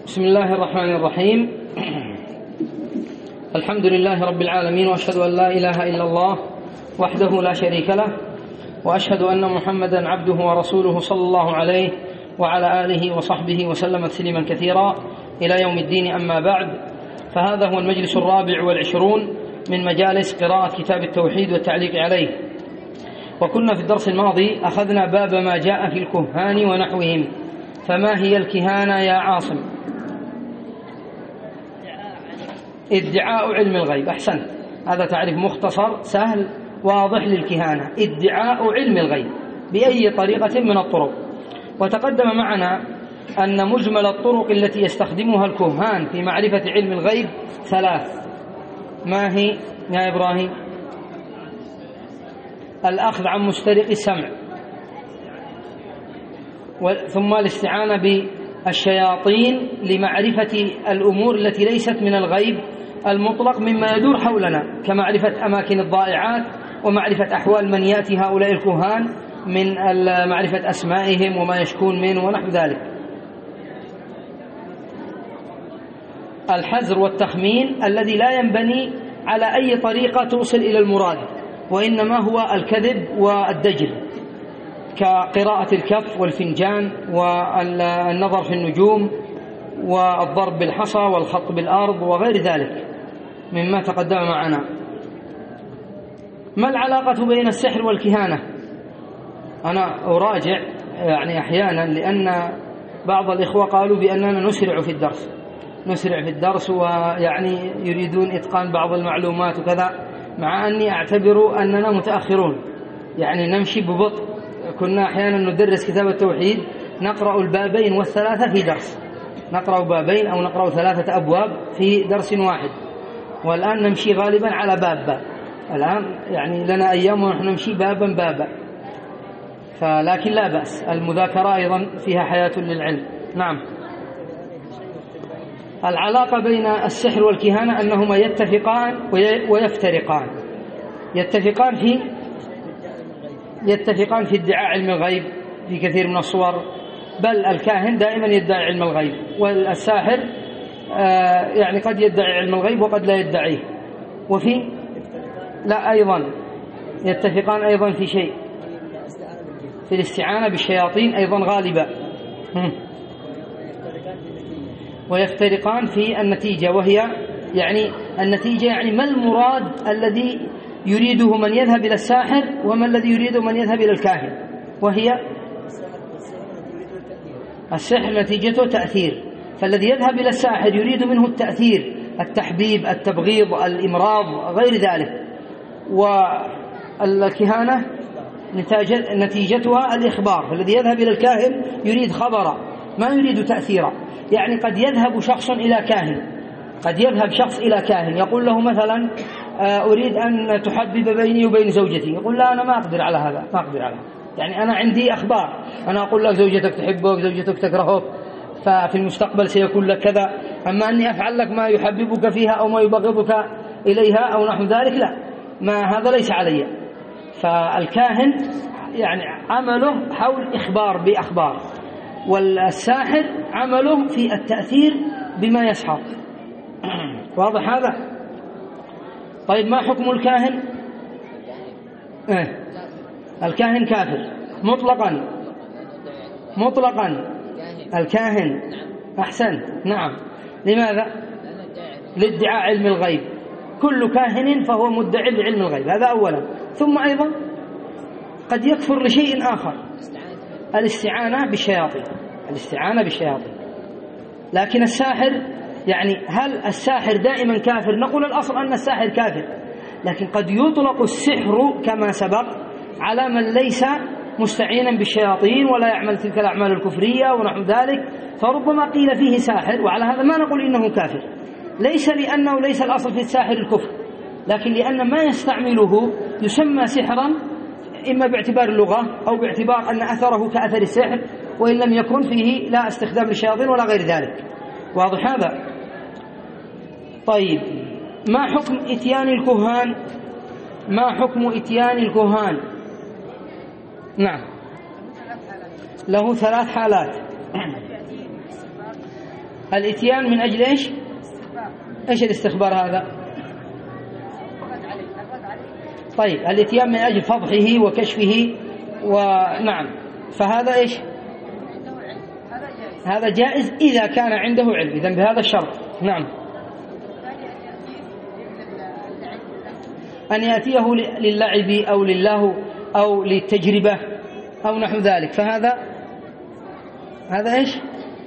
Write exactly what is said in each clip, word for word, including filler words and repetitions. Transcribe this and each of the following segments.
بسم الله الرحمن الرحيم. الحمد لله رب العالمين، وأشهد أن لا إله إلا الله وحده لا شريك له، وأشهد أن محمدا عبده ورسوله صلى الله عليه وعلى آله وصحبه وسلم تسليما كثيرا إلى يوم الدين. أما بعد، فهذا هو المجلس الرابع والعشرون من مجالس قراءة كتاب التوحيد والتعليق عليه. وكنا في الدرس الماضي أخذنا باب ما جاء في الكهان ونحوهم. فما هي الكهانة يا عاصم؟ ادعاء علم الغيب. أحسنت، هذا تعريف مختصر سهل واضح للكهانة، ادعاء علم الغيب بأي طريقة من الطرق. وتقدم معنا أن مجمل الطرق التي يستخدمها الكهان في معرفة علم الغيب ثلاث. ما هي يا إبراهيم؟ الأخذ عن مسترق السمع، ثم الاستعانة بالشياطين لمعرفة الأمور التي ليست من الغيب المطلق مما يدور حولنا، كمعرفة أماكن الضائعات ومعرفة أحوال من يأتي هؤلاء الكهان من معرفة أسمائهم وما يشكون منه ونحو ذلك. الحزر والتخمين الذي لا ينبني على أي طريقة توصل إلى المراد، وإنما هو الكذب والدجل، كقراءة الكف والفنجان والنظر في النجوم والضرب بالحصى والخط بالأرض وغير ذلك مما تقدم معنا. ما العلاقة بين السحر والكهانة؟ أنا أراجع يعني أحيانا، لأن بعض الإخوة قالوا بأننا نسرع في الدرس نسرع في الدرس ويعني يريدون إتقان بعض المعلومات وكذا، مع أني أعتبر أننا متأخرون، يعني نمشي ببطء. كنا أحيانا ندرس كتاب التوحيد نقرأ البابين والثلاثة في درس، نقرأ بابين أو نقرأ ثلاثة أبواب في درس واحد، والآن نمشي غالبا على باب باب. الآن يعني لنا أيام ونحن نمشي بابا بابا، فلكن لا بأس، المذاكرة أيضا فيها حياة للعلم. نعم. العلاقة بين السحر والكهانة أنهما يتفقان ويفترقان. يتفقان في يتفقان في ادعاء علم الغيب في كثير من الصور، بل الكاهن دائما يدعي علم الغيب، والساحر يعني قد يدعي علم الغيب وقد لا يدعيه. وفي لا أيضا يتفقان أيضا في شيء، في الاستعانة بالشياطين أيضا غالبا. ويفترقان في النتيجة، وهي يعني النتيجة يعني ما المراد الذي يريده من يذهب إلى الساحر وما الذي يريده من يذهب إلى الكاهن. وهي السحر نتيجته تأثير، فالذي يذهب إلى الساحر يريد منه التأثير، التحبيب، التبغيض، الإمراض، غير ذلك. والكهانة نتيجتها الإخبار، فالذي يذهب إلى الكاهن يريد خبرا ما يريد تأثيرا. يعني قد يذهب شخص إلى كاهن قد يذهب شخص إلى كاهن يقول له مثلا أريد أن تحبب بيني وبين زوجتي، يقول لا أنا ما أقدر على هذا ما أقدر على هذا يعني أنا عندي أخبار، أنا أقول لك زوجتك تحبك، زوجتك تكرهك، ففي المستقبل سيكون لك كذا، أما أني أفعل لك ما يحببك فيها أو ما يبغضك إليها أو نحو ذلك، لا، ما هذا ليس علي. فالكاهن يعني عمله حول إخبار بأخبار، والساحر عمله في التأثير بما يسحر. واضح هذا؟ طيب، ما حكم الكاهن؟ إيه؟ الكاهن كافر مطلقا مطلقا الكاهن. أحسن، نعم. لماذا؟ لادعاء علم الغيب. كل كاهن فهو مدعي لعلم الغيب، هذا أولا. ثم أيضا قد يكفر لشيء آخر، الاستعانة بالشياطين الاستعانة بالشياطين لكن الساحر يعني هل الساحر دائما كافر؟ نقول الأصل أن الساحر كافر، لكن قد يطلق السحر كما سبق على من ليس مستعينا بالشياطين ولا يعمل تلك الأعمال الكفرية ونحو ذلك، فربما قيل فيه ساحر، وعلى هذا ما نقول إنه كافر، ليس لأنه ليس الأصل في الساحر الكفر، لكن لأن ما يستعمله يسمى سحرا، إما باعتبار اللغة أو باعتبار أن أثره كأثر السحر، وإن لم يكن فيه لا استخدام للشياطين ولا غير ذلك. واضح هذا؟ طيب، ما حكم إتيان الكهان؟ ما حكم إتيان الكهان؟ نعم، له ثلاث حالات. الإتيان من أجل إيش؟ إيش الاستخبار هذا؟ طيب الإتيان من أجل فضحه وكشفه، ونعم، فهذا إيش؟ هذا جائز إذا كان عنده علم، إذن بهذا الشرط. نعم. أن يأتيه للعب أو لله أو للتجربة أو نحو ذلك، فهذا هذا إيش؟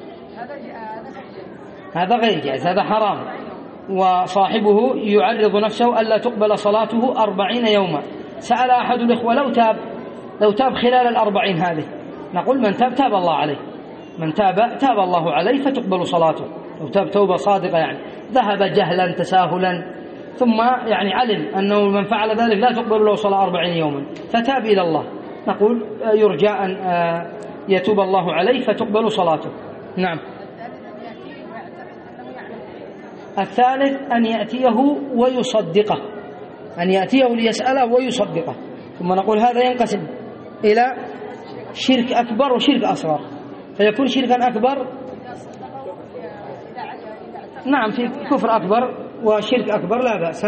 هذا غير جائز، هذا حرام، وصاحبه يعرض نفسه ألا تقبل صلاته أربعين يوما. سأل أحد الإخوة لو تاب لو تاب خلال الأربعين هذه، نقول من تاب تاب الله عليه، من تاب تاب الله عليه فتقبل صلاته، لو تاب توبة صادقة، يعني ذهب جهلا تساهلا ثم يعني علم أنه من فعل ذلك لا تقبل له صلاة أربعين يوما فتاب إلى الله، نقول يرجى أن يتوب الله عليه فتقبل صلاته. نعم. الثالث أن يأتيه ويصدقه، أن يأتيه ليسأله ويصدقه، ثم نقول هذا ينقسم إلى شرك أكبر وشرك أصغر، فيكون شركا أكبر، نعم، في كفر أكبر وشرك أكبر لا بأس.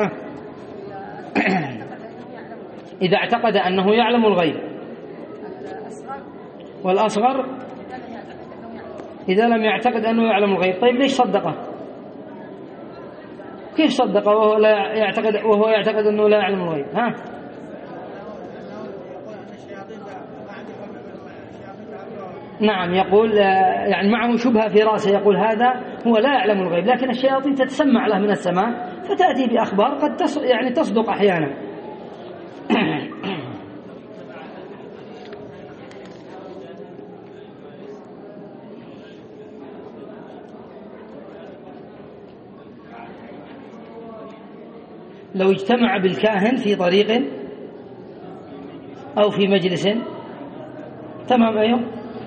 إذا اعتقد أنه يعلم الغيب. والأصغر إذا لم يعتقد أنه يعلم الغيب. طيب ليش صدقه؟ كيف صدقه وهو لا يعتقد وهو يعتقد أنه لا يعلم الغيب؟ ها؟ نعم، يقول يعني معه شبهة في رأسه، يقول هذا هو لا يعلم الغيب، لكن الشياطين تتسمع له من السماء فتأتي بأخبار قد تص... يعني تصدق أحيانا. لو اجتمع بالكاهن في طريق أو في مجلس، تمام. أيوه.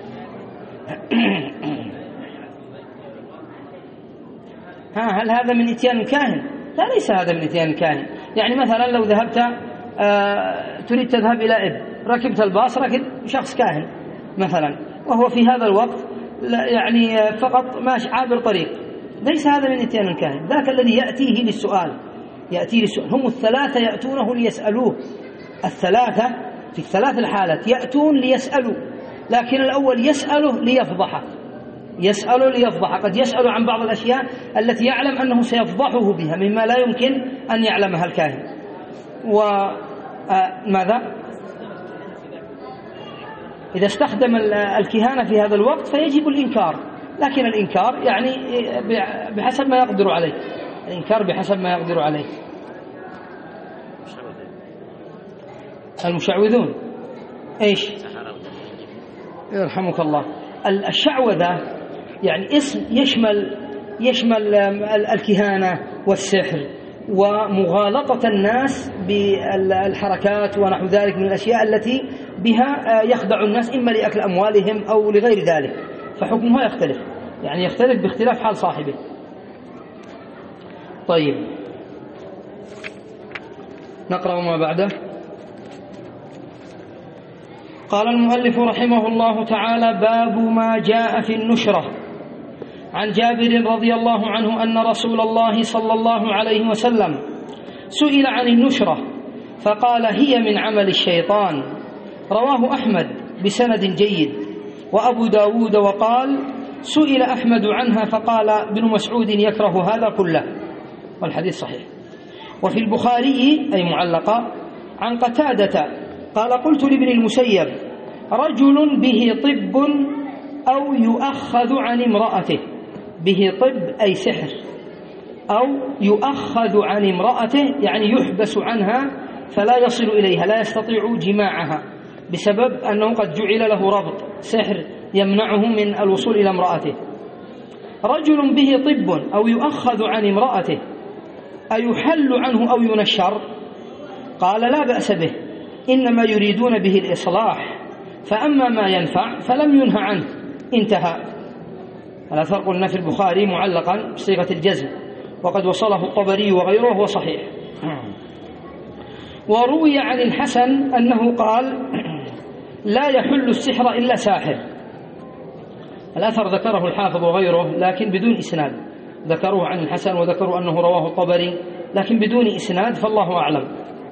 ها، هل هذا من إتيان الكاهن؟ لا، ليس هذا من إتيان الكاهن. يعني مثلا لو ذهبت آه تريد تذهب إلى إب، ركبت الباص، ركب شخص كاهن مثلا، وهو في هذا الوقت يعني فقط ماشي عابر طريق، ليس هذا من إتيان الكاهن، ذاك الذي يأتيه للسؤال، يأتيه للسؤال. هم الثلاثة يأتونه ليسألوه، الثلاثة في الثلاث الحالات يأتون ليسألوا، لكن الأول يسأله ليفضحه، يسأله ليفضحه، قد يسأل عن بعض الأشياء التي يعلم أنه سيفضحه بها مما لا يمكن أن يعلمها الكاهن. وماذا؟ إذا استخدم الكهانة في هذا الوقت فيجب الإنكار، لكن الإنكار يعني بحسب ما يقدر عليه، الإنكار بحسب ما يقدر عليه. المشعوذون إيش؟ يرحمك الله. الشعوذة يعني اسم يشمل يشمل الكهانة والسحر ومغالطة الناس بالحركات ونحو ذلك من الأشياء التي بها يخدع الناس إما لأكل أموالهم أو لغير ذلك، فحكمها يختلف، يعني يختلف باختلاف حال صاحبه. طيب نقرأ ما بعده. قال المؤلف رحمه الله تعالى: باب ما جاء في النشرة. عن جابر رضي الله عنه أن رسول الله صلى الله عليه وسلم سئل عن النشرة فقال: هي من عمل الشيطان. رواه أحمد بسند جيد وأبو داود، وقال: سئل أحمد عنها فقال ابن مسعود يكره هذا كله، والحديث صحيح. وفي البخاري أي معلقة عن قتادة قال: قلت لابن المسيب: رجل به طب أو يؤخذ عن امرأته، به طب أي سحر، أو يؤخذ عن امرأته يعني يحبس عنها فلا يصل إليها، لا يستطيع جماعها بسبب أنه قد جعل له ربط سحر يمنعه من الوصول إلى امرأته. رجل به طب أو يؤخذ عن امرأته أيحل عنه أو ينشر؟ قال: لا بأس به، إنما يريدون به الإصلاح، فأما ما ينفع فلم ينهى عنه. انتهى. الأثر قلنا في البخاري معلقا بصيغة الجزم، وقد وصله الطبري وغيره وهو صحيح. وروي عن الحسن أنه قال: لا يحل السحر إلا ساحر. الأثر ذكره الحافظ وغيره لكن بدون إسناد، ذكروه عن الحسن وذكروا أنه رواه الطبري لكن بدون إسناد، فالله أعلم.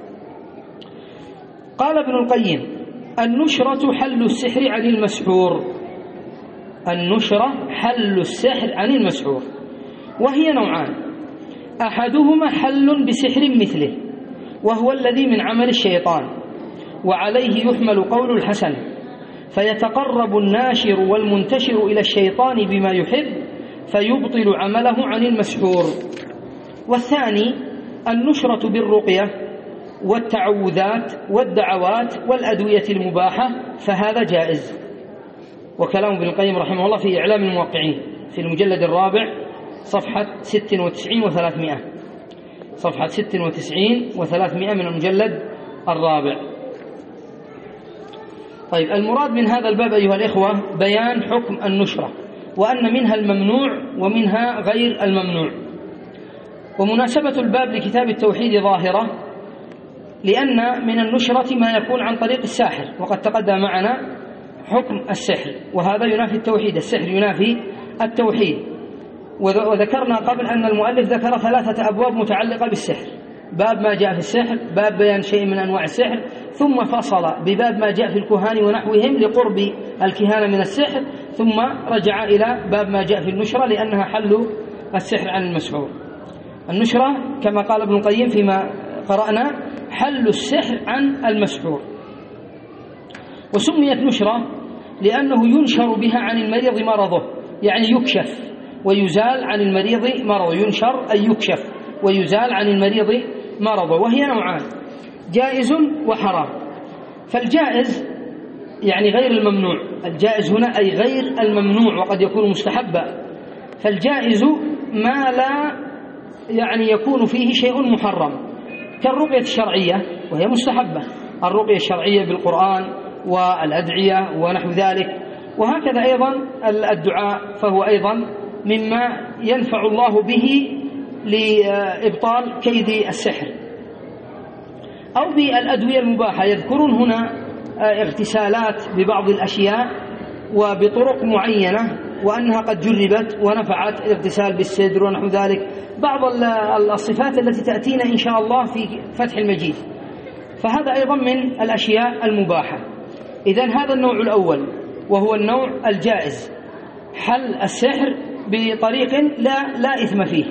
قال ابن القيم: النشرة حل السحر عن المسحور. النشرة حل السحر عن المسحور، وهي نوعان: أحدهما حل بسحر مثله، وهو الذي من عمل الشيطان، وعليه يحمل قول الحسن، فيتقرب الناشر والمنتشر إلى الشيطان بما يحب فيبطل عمله عن المسحور. والثاني النشرة بالرقية والتعوذات والدعوات والأدوية المباحة، فهذا جائز. وكلام ابن القيم رحمه الله في إعلام الموقعين في المجلد الرابع صفحة ست وتسعين وثلاثمائة، صفحة ست وتسعين وثلاثمائة من المجلد الرابع. طيب، المراد من هذا الباب أيها الإخوة بيان حكم النشرة، وأن منها الممنوع ومنها غير الممنوع. ومناسبة الباب لكتاب التوحيد ظاهرة، لأن من النشرة ما يكون عن طريق الساحر، وقد تقدم معنا حكم السحر، وهذا ينافي التوحيد، السحر ينافي التوحيد. وذكرنا قبل أن المؤلف ذكر ثلاثة أبواب متعلقة بالسحر: باب ما جاء في السحر، باب بيان شيء من أنواع السحر، ثم فصل بباب ما جاء في الكهان ونحوهم لقرب الكهانة من السحر، ثم رجع إلى باب ما جاء في النشرة لأنها حل السحر عن المسحور. النشرة كما قال ابن القيم فيما قرأنا حل السحر عن المسحور، وسميت نشرة لأنه ينشر بها عن المريض مرضه، يعني يكشف ويزال عن المريض مرضه، ينشر أي يكشف ويزال عن المريض مرضه. وهي نوعان: جائز وحرام. فالجائز يعني غير الممنوع، الجائز هنا أي غير الممنوع، وقد يكون مستحبا. فالجائز ما لا يعني يكون فيه شيء محرم، كالرقية الشرعية وهي مستحبة، الرقية الشرعية بالقرآن والأدعية ونحو ذلك. وهكذا أيضا الدعاء، فهو أيضا مما ينفع الله به لإبطال كيد السحر. أو بالأدوية المباحة، يذكرون هنا اغتسالات ببعض الأشياء وبطرق معينة، وأنها قد جربت ونفعت، الاغتسال بالسدر ونحو ذلك، بعض الصفات التي تأتينا إن شاء الله في فتح المجيد، فهذا أيضا من الأشياء المباحة. إذن هذا النوع الأول وهو النوع الجائز، حل السحر بطريق لا, لا إثم فيه.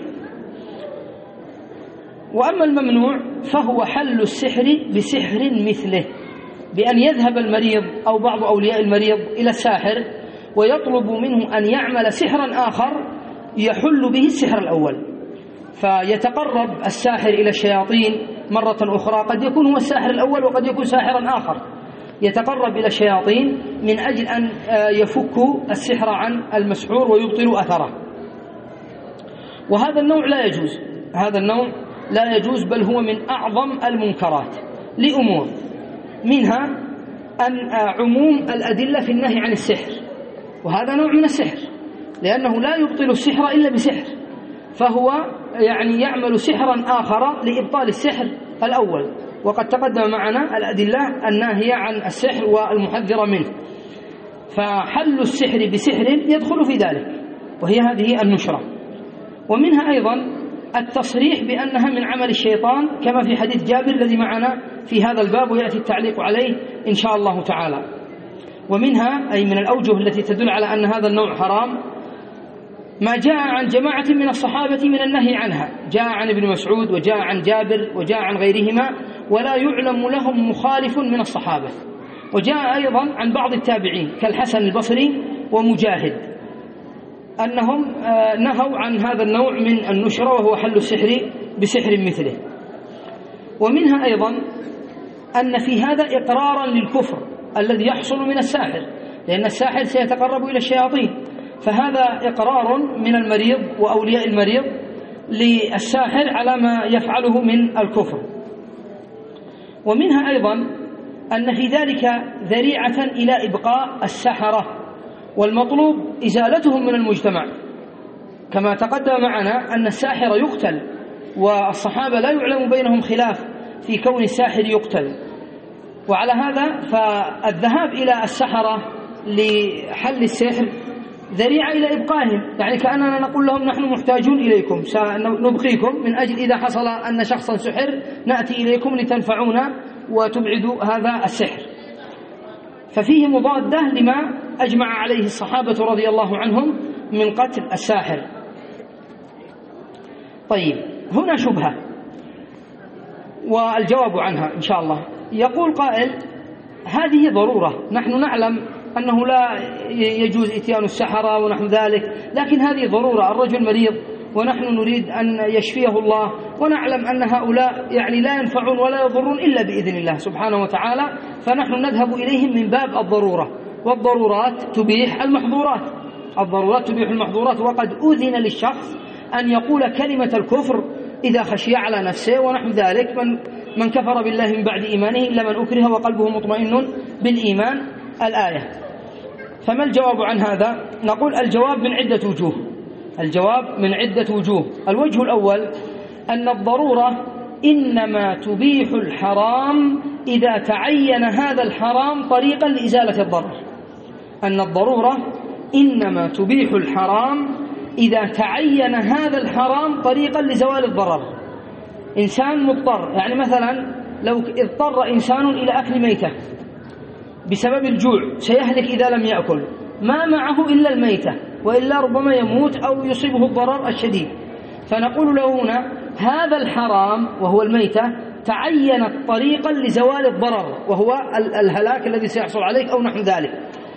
وأما الممنوع فهو حل السحر بسحر مثله، بأن يذهب المريض أو بعض أولياء المريض إلى الساحر ويطلب منه أن يعمل سحرا آخر يحل به السحر الأول، فيتقرب الساحر إلى الشياطين مرة أخرى، قد يكون هو الساحر الأول وقد يكون ساحرا آخر، يتقرب إلى الشياطين من أجل أن يفكوا السحر عن المسحور ويبطلوا أثره. وهذا النوع لا يجوز، هذا النوع لا يجوز، بل هو من أعظم المنكرات لأمور، منها أن عموم الأدلة في النهي عن السحر، وهذا نوع من السحر، لأنه لا يبطل السحر إلا بسحر، فهو يعني يعمل سحرا آخر لإبطال السحر الأول، وقد تقدم معنا الأدلة الناهية عن السحر والمحذرة منه. فحل السحر بسحر يدخل في ذلك، وهي هذه النشرة. ومنها أيضا التصريح بأنها من عمل الشيطان، كما في حديث جابر الذي معنا في هذا الباب، ويأتي التعليق عليه إن شاء الله تعالى. ومنها أي من الأوجه التي تدل على أن هذا النوع حرام ما جاء عن جماعة من الصحابة من النهي عنها، جاء عن ابن مسعود وجاء عن جابر وجاء عن غيرهما، ولا يعلم لهم مخالف من الصحابة. وجاء أيضا عن بعض التابعين كالحسن البصري ومجاهد أنهم نهوا عن هذا النوع من النشرة، وهو حل السحر بسحر مثله. ومنها أيضا أن في هذا إقرارا للكفر الذي يحصل من الساحر، لأن الساحر سيتقرب إلى الشياطين، فهذا إقرار من المريض وأولياء المريض للساحر على ما يفعله من الكفر. ومنها أيضا أن في ذلك ذريعة إلى إبقاء السحرة، والمطلوب إزالتهم من المجتمع، كما تقدم معنا أن الساحر يقتل، والصحابة لا يعلم بينهم خلاف في كون الساحر يقتل. وعلى هذا فالذهاب إلى السحرة لحل السحر ذريعة إلى إبقائهم، يعني كأننا نقول لهم نحن محتاجون إليكم، سنبقيكم من أجل إذا حصل أن شخصا سحر نأتي إليكم لتنفعونا وتبعدوا هذا السحر. ففيه مضادة لما أجمع عليه الصحابة رضي الله عنهم من قتل الساحر. طيب، هنا شبهة والجواب عنها إن شاء الله. يقول قائل: هذه ضرورة، نحن نعلم أنه لا يجوز إتيان السحرة ونحو ذلك، لكن هذه ضرورة، الرجل مريض ونحن نريد أن يشفيه الله، ونعلم أن هؤلاء يعني لا ينفعون ولا يضرون إلا بإذن الله سبحانه وتعالى، فنحن نذهب إليهم من باب الضرورة، والضرورات تبيح المحظورات، الضرورات تبيح المحظورات. وقد أذن للشخص أن يقول كلمة الكفر إذا خشي على نفسه ونحو ذلك، من, من كفر بالله من بعد إيمانه إلا من أكره وقلبه مطمئن بالإيمان، الآية. فما الجواب عن هذا؟ نقول الجواب من عدة وجوه، الجواب من عدة وجوه. الوجه الأول أن الضرورة إنما تبيح الحرام إذا تعين هذا الحرام طريقا لإزالة الضرر. أن الضرورة إنما تبيح الحرام إذا تعين هذا الحرام طريقا لزوال الضرر. إنسان مضطر، يعني مثلا لو اضطر إنسان إلى أكل ميتة بسبب الجوع، سيهلك إذا لم يأكل، ما معه إلا الميتة، وإلا ربما يموت أو يصيبه الضرر الشديد، فنقول له هنا هذا الحرام وهو الميتة تعينت طريقا لزوال الضرر وهو الهلاك الذي سيحصل عليك أو نحو ذلك.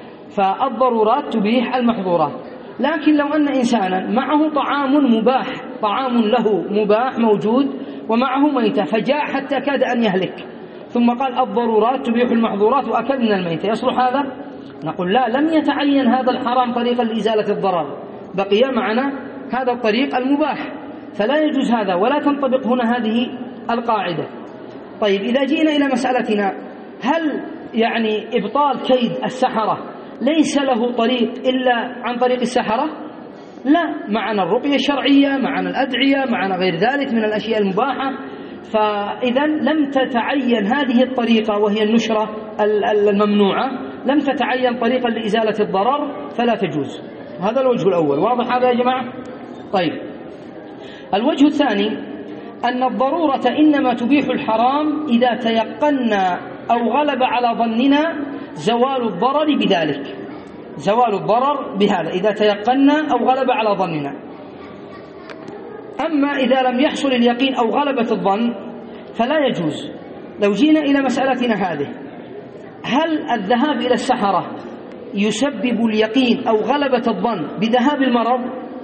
فالضرورات تبيح المحظورات. لكن لو أن إنسانا معه طعام مباح، طعام له مباح موجود ومعه ميتة، فجاء حتى كاد أن يهلك، ثم قال الضرورات تبيح المحظورات وأكل من الميتة، يصلح هذا؟ نقول لا، لم يتعين هذا الحرام طريقا لإزالة الضرر، بقي معنا هذا الطريق المباح، فلا يجوز هذا، ولا تنطبق هنا هذه القاعدة. طيب، إذا جئنا إلى مسألتنا، هل يعني إبطال كيد السحرة ليس له طريق إلا عن طريق السحرة؟ لا، معنا الرقية الشرعية، معنا الأدعية، معنا غير ذلك من الأشياء المباحة. فإذا لم تتعين هذه الطريقة وهي النشرة الممنوعة، لم تتعين طريقا لإزالة الضرر، فلا تجوز. هذا الوجه الأول، واضح هذا يا جماعة؟ طيب، الوجه الثاني أن الضرورة إنما تبيح الحرام إذا تيقنا أو غلب على ظننا زوال الضرر بذلك، زوال الضرر بهذا إذا تيقنا أو غلب على ظننا. أما إذا لم يحصل اليقين أو غلبة الظن فلا يجوز. لو جينا إلى مسألتنا هذه، هل الذهاب إلى السحرة يسبب اليقين أو غلبة الظن بذهاب المرض؟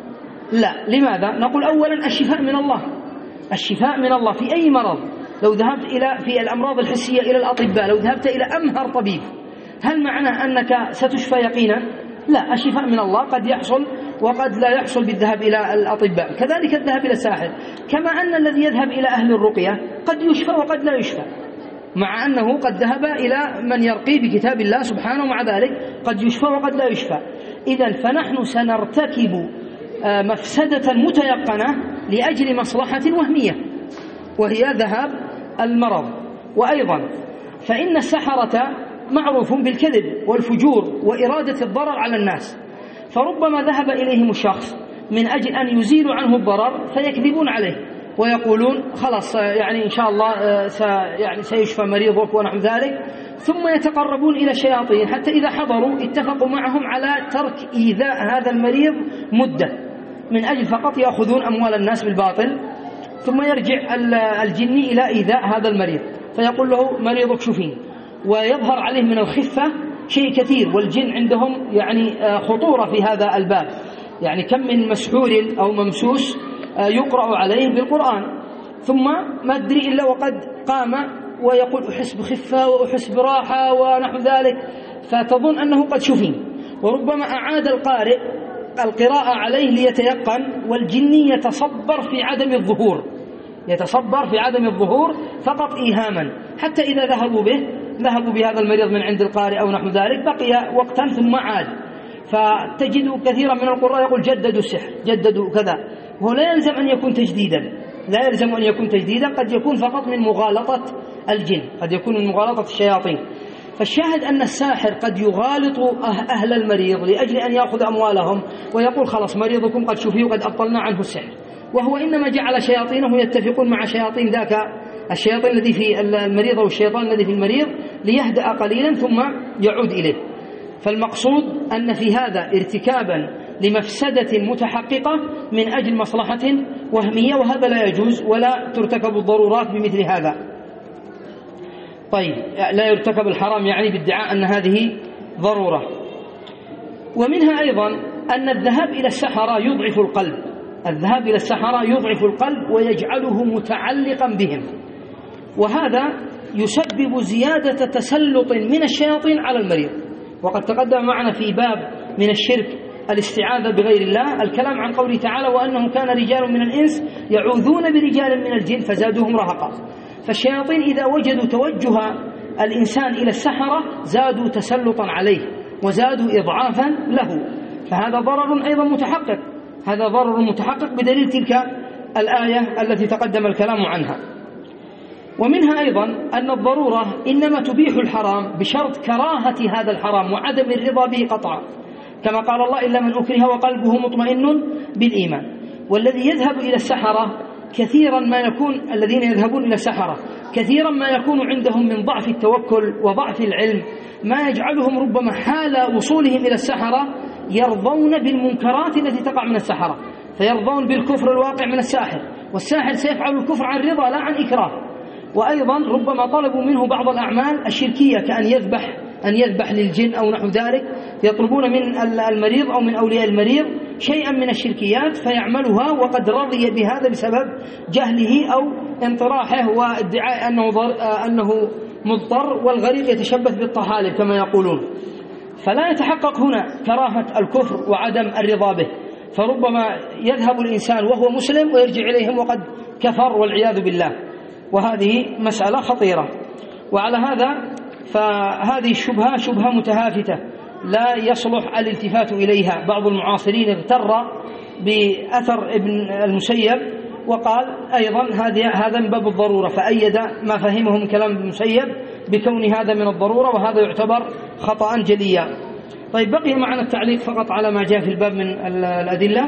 لا. لماذا؟ نقول أولا الشفاء من الله، الشفاء من الله في أي مرض. لو ذهبت إلى في الأمراض الحسية إلى الأطباء، لو ذهبت إلى أمهر طبيب، هل معنى أنك ستشفى يقينا؟ لا، الشفاء من الله قد يحصل وقد لا يحصل بالذهاب إلى الأطباء. كذلك الذهاب إلى الساحر، كما أن الذي يذهب إلى أهل الرقية قد يشفى وقد لا يشفى، مع أنه قد ذهب إلى من يرقي بكتاب الله سبحانه، ومع ذلك قد يشفى وقد لا يشفى. إذن فنحن سنرتكب مفسدة متيقنة لأجل مصلحة وهمية، وهي ذهاب المرض. وأيضا فإن السحرة معروف بالكذب والفجور وإرادة الضرر على الناس، فربما ذهب إليهم الشخص من أجل أن يزيلوا عنه الضرر فيكذبون عليه ويقولون خلاص يعني إن شاء الله يعني سيشفى مريضك ونحو ذلك، ثم يتقربون إلى الشياطين حتى إذا حضروا اتفقوا معهم على ترك إيذاء هذا المريض مدة من أجل فقط يأخذون أموال الناس بالباطل، ثم يرجع الجني إلى إيذاء هذا المريض فيقول له مريضك شفين، ويظهر عليه من الخفة شيء كثير. والجن عندهم يعني خطورة في هذا الباب، يعني كم من مسحور أو ممسوس يقرأ عليه بالقرآن ثم ما أدري إلا وقد قام ويقول أحس بخفة وأحس براحة ونحو ذلك، فتظن أنه قد شفين، وربما أعاد القارئ القراءة عليه ليتيقن، والجني يتصبر في عدم الظهور، يتصبر في عدم الظهور فقط إيهاما، حتى إذا ذهبوا به ذهبوا بهذا المريض من عند القارئ أو نحو ذلك بقي وقتا ثم عاد. فتجد كثيرا من القراء يقول جددوا السحر جددوا كذا، وهو لا يلزم أن يكون تجديدا، لا يلزم أن يكون تجديدا، قد يكون فقط من مغالطة الجن، قد يكون من مغالطة الشياطين. فالشاهد أن الساحر قد يغالط أهل المريض لأجل أن يأخذ أموالهم ويقول خلاص مريضكم قد شفي وقد أبطلنا عنه السحر، وهو إنما جعل شياطينه يتفقون مع شياطين ذاك الشياطين الذي في المريض أو الشيطان الذي في المريض ليهدأ قليلا ثم يعود إليه. فالمقصود أن في هذا ارتكابا لمفسدة متحققة من أجل مصلحة وهمية، وهذا لا يجوز ولا ترتكب الضرورات بمثل هذا. طيب لا يرتكب الحرام يعني بادعاء أن هذه ضرورة. ومنها أيضا أن الذهاب إلى السحرة يضعف القلب، الذهاب إلى السحرة يضعف القلب ويجعله متعلقا بهم، وهذا يسبب زيادة تسلط من الشياطين على المريض. وقد تقدم معنا في باب من الشرك الاستعاذة بغير الله الكلام عن قوله تعالى وأنه كان رجال من الإنس يعوذون برجال من الجن فزادوهم رهقا. فالشياطين إذا وجدوا توجه الإنسان إلى السحرة زادوا تسلطا عليه وزادوا إضعافا له، فهذا ضرر أيضا متحقق، هذا ضرر متحقق بدليل تلك الآية التي تقدم الكلام عنها. ومنها أيضا أن الضرورة إنما تبيح الحرام بشرط كراهة هذا الحرام وعدم الرضا به قطعا، كما قال الله إلا من أكره وقلبه مطمئن بالإيمان. والذي يذهب إلى السحرة كثيرا ما يكون الذين يذهبون إلى السحرة كثيرا ما يكون عندهم من ضعف التوكل وضعف العلم ما يجعلهم ربما حال وصولهم إلى السحرة يرضون بالمنكرات التي تقع من السحرة، فيرضون بالكفر الواقع من الساحر، والساحر سيفعل الكفر عن رضا لا عن إكراه. وأيضا ربما طلبوا منه بعض الأعمال الشركية كأن يذبح أن يذبح للجن أو نحو ذلك، يطلبون من المريض أو من أولياء المريض شيئا من الشركيات فيعملها وقد رضي بهذا بسبب جهله أو انطراحه وادعاء أنه, أنه مضطر والغريق يتشبث بالطحالب كما يقولون. فلا يتحقق هنا كراهة الكفر وعدم الرضا به، فربما يذهب الإنسان وهو مسلم ويرجع إليهم وقد كفر والعياذ بالله، وهذه مسألة خطيرة. وعلى هذا فهذه الشبهة شبهة متهافتة لا يصلح الالتفات إليها. بعض المعاصرين اغتر بأثر ابن المسيب وقال أيضا هذا من باب الضرورة، فأيد ما فهمه من كلام ابن المسيب بكون هذا من الضرورة، وهذا يعتبر خطأ جليا. طيب بقي معنا التعليق فقط على ما جاء في الباب من الأدلة.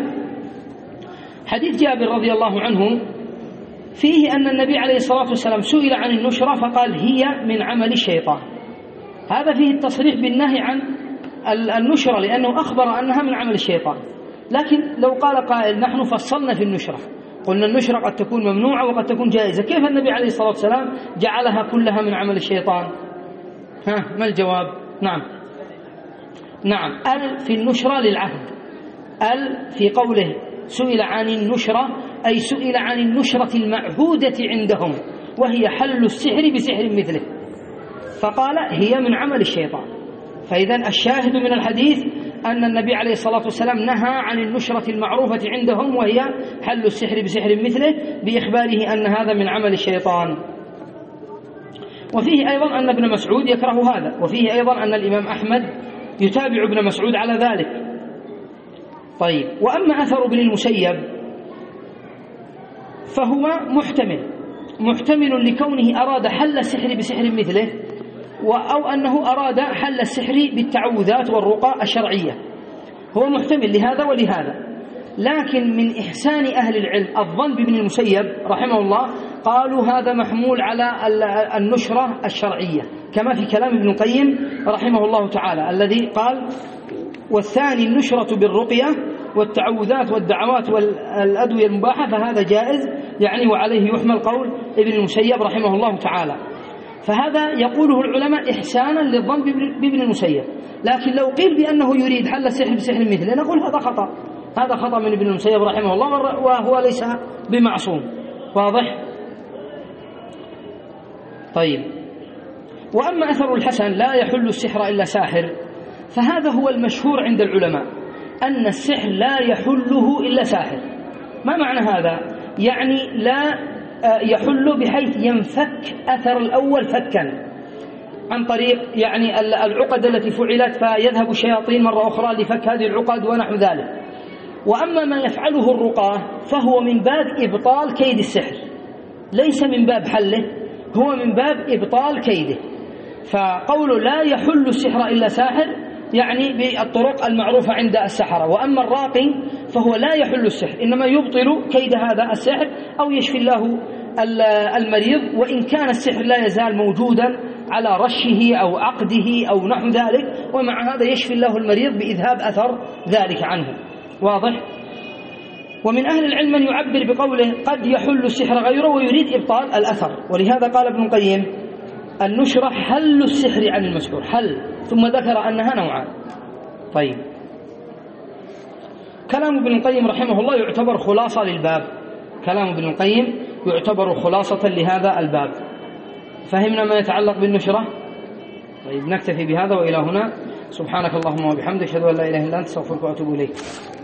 حديث جابر رضي الله عنه فيه أن النبي عليه الصلاة والسلام سئل عن النشرة فقال هي من عمل الشيطان. هذا فيه التصريح بالنهي عن النشرة لأنه أخبر أنها من عمل الشيطان. لكن لو قال قائل نحن فصلنا في النشرة قلنا النشرة قد تكون ممنوعة وقد تكون جائزة، كيف النبي عليه الصلاة والسلام جعلها كلها من عمل الشيطان؟ ها ما الجواب؟ نعم نعم ال في النشرة للعهد، ال في قوله سئل عن النشرة أي سئل عن النشرة المعهودة عندهم وهي حل السحر بسحر مثله، فقال هي من عمل الشيطان. فإذا الشاهد من الحديث أن النبي عليه الصلاة والسلام نهى عن النشرة المعروفة عندهم وهي حل السحر بسحر مثله بإخباره أن هذا من عمل الشيطان. وفيه أيضا أن ابن مسعود يكره هذا، وفيه أيضا أن الإمام أحمد يتابع ابن مسعود على ذلك. طيب وأما أثر ابن المسيب فهو محتمل محتمل لكونه أراد حل السحر بسحر مثله أو أنه أراد حل السحر بالتعوذات والرقى الشرعية، هو محتمل لهذا ولهذا. لكن من إحسان أهل العلم الظن بابن المسيب رحمه الله قالوا هذا محمول على النشرة الشرعية كما في كلام ابن القيم رحمه الله تعالى الذي قال والثاني النشرة بالرقية والتعوذات والدعوات والأدوية المباحة فهذا جائز، يعني وعليه يحمل قول ابن المسيب رحمه الله تعالى. فهذا يقوله العلماء إحسانا للظن بابن المسيب. لكن لو قيل بأنه يريد حل السحر بسحر مثله نقول هذا خطأ، هذا خطأ من ابن المسيب رحمه الله وهو ليس بمعصوم. واضح؟ طيب وأما أثر الحسن لا يحل السحر إلا ساحر فهذا هو المشهور عند العلماء أن السحر لا يحله إلا ساحر. ما معنى هذا؟ يعني لا يحل بحيث ينفك أثر الأول فكا عن طريق يعني العقد التي فعلت فيذهب الشياطين مرة أخرى لفك هذه العقد ونحو ذلك. وأما ما يفعله الرقاة فهو من باب إبطال كيد السحر، ليس من باب حله، هو من باب إبطال كيده. فقول لا يحل السحر إلا ساحر يعني بالطرق المعروفة عند السحرة، وأما الراقي فهو لا يحل السحر، إنما يبطل كيد هذا السحر أو يشفي الله المريض، وإن كان السحر لا يزال موجودا على رشه أو عقده أو نحو ذلك، ومع هذا يشفي الله المريض بإذهاب أثر ذلك عنه. واضح؟ ومن أهل العلم من يعبر بقوله قد يحل السحر غيره ويريد إبطال الأثر، ولهذا قال ابن القيم النشرة حل السحر عن المسحور، حل، ثم ذكر أنها نوعان. طيب، كلام ابن القيم رحمه الله يعتبر خلاصة للباب، كلام ابن القيم يعتبر خلاصة لهذا الباب. فهمنا ما يتعلق بالنشرة؟ طيب، نكتفي بهذا وإلى هنا. سبحانك اللهم وبحمدك، أشهد أن لا إله إلا أنت، أستغفرك وأتوب إليك.